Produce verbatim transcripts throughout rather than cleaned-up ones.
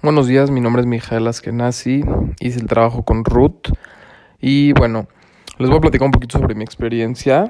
Buenos días, mi nombre es Mijael Askenazi, hice el trabajo con Ruth y bueno, les voy a platicar un poquito sobre mi experiencia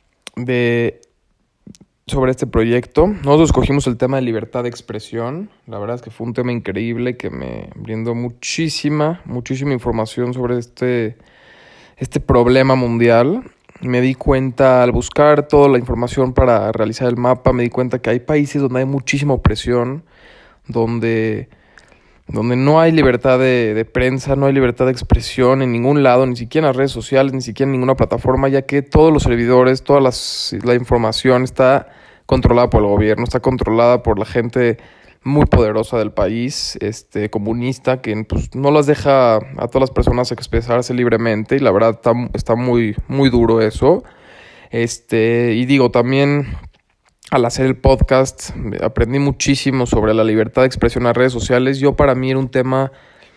de, sobre este proyecto. Nosotros escogimos el tema de libertad de expresión, la verdad es que fue un tema increíble que me brindó muchísima, muchísima información sobre este, este problema mundial. Me di cuenta al buscar toda la información para realizar el mapa, me di cuenta que hay países donde hay muchísima opresión, donde... donde no hay libertad de, de prensa, no hay libertad de expresión en ningún lado, ni siquiera en las redes sociales, ni siquiera en ninguna plataforma, ya que todos los servidores, toda las, la información está controlada por el gobierno, está controlada por la gente muy poderosa del país, este, comunista, que pues, no las deja a todas las personas expresarse libremente, y la verdad está, está muy, muy duro eso. Este, y digo, también... Al hacer el podcast aprendí muchísimo sobre la libertad de expresión en las redes sociales. Yo para mí era un tema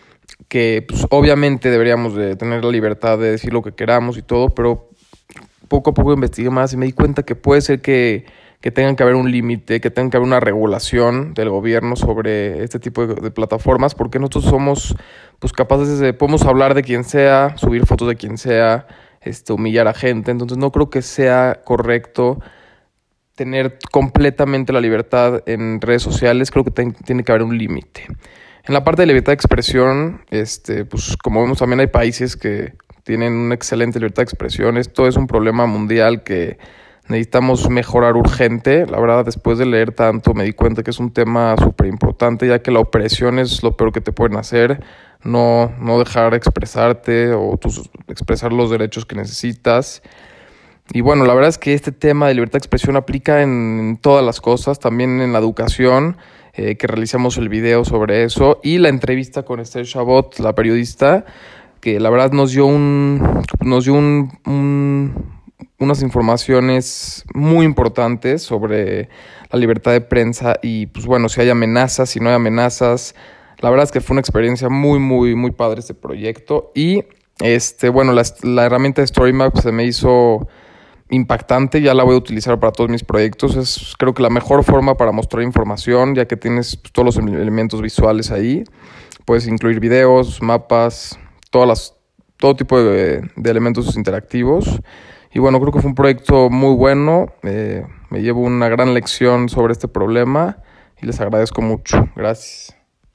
que pues, obviamente deberíamos de tener la libertad de decir lo que queramos y todo, pero poco a poco investigué más y me di cuenta que puede ser que, que tengan que haber un límite, que tenga que haber una regulación del gobierno sobre este tipo de, de plataformas, porque nosotros somos pues, capaces de, podemos hablar de quien sea, subir fotos de quien sea, este, humillar a gente, entonces no creo que sea correcto tener completamente la libertad en redes sociales. Creo que ten, tiene que haber un límite. En la parte de libertad de expresión, este, pues como vemos también hay países que tienen una excelente libertad de expresión. Esto es un problema mundial que necesitamos mejorar urgente. La verdad, después de leer tanto me di cuenta que es un tema súper importante, ya que la opresión es lo peor que te pueden hacer. No, no dejar expresarte o tus, expresar los derechos que necesitas. Y bueno, la verdad es que este tema de libertad de expresión aplica en todas las cosas, también en la educación, eh, que realizamos el video sobre eso, y la entrevista con Esther Chabot, la periodista, que la verdad nos dio un, nos dio un, un, unas informaciones muy importantes sobre la libertad de prensa y pues bueno, si hay amenazas, si no hay amenazas. La verdad es que fue una experiencia muy, muy, muy padre este proyecto. Y este, bueno, la, la herramienta de StoryMap se me hizo impactante, ya la voy a utilizar para todos mis proyectos. Es creo que la mejor forma para mostrar información, ya que tienes pues, todos los elementos visuales ahí. Puedes incluir videos, mapas, todas las, todo tipo de, de elementos interactivos. Y bueno, creo que fue un proyecto muy bueno. Eh, me llevo una gran lección sobre este problema y les agradezco mucho. Gracias.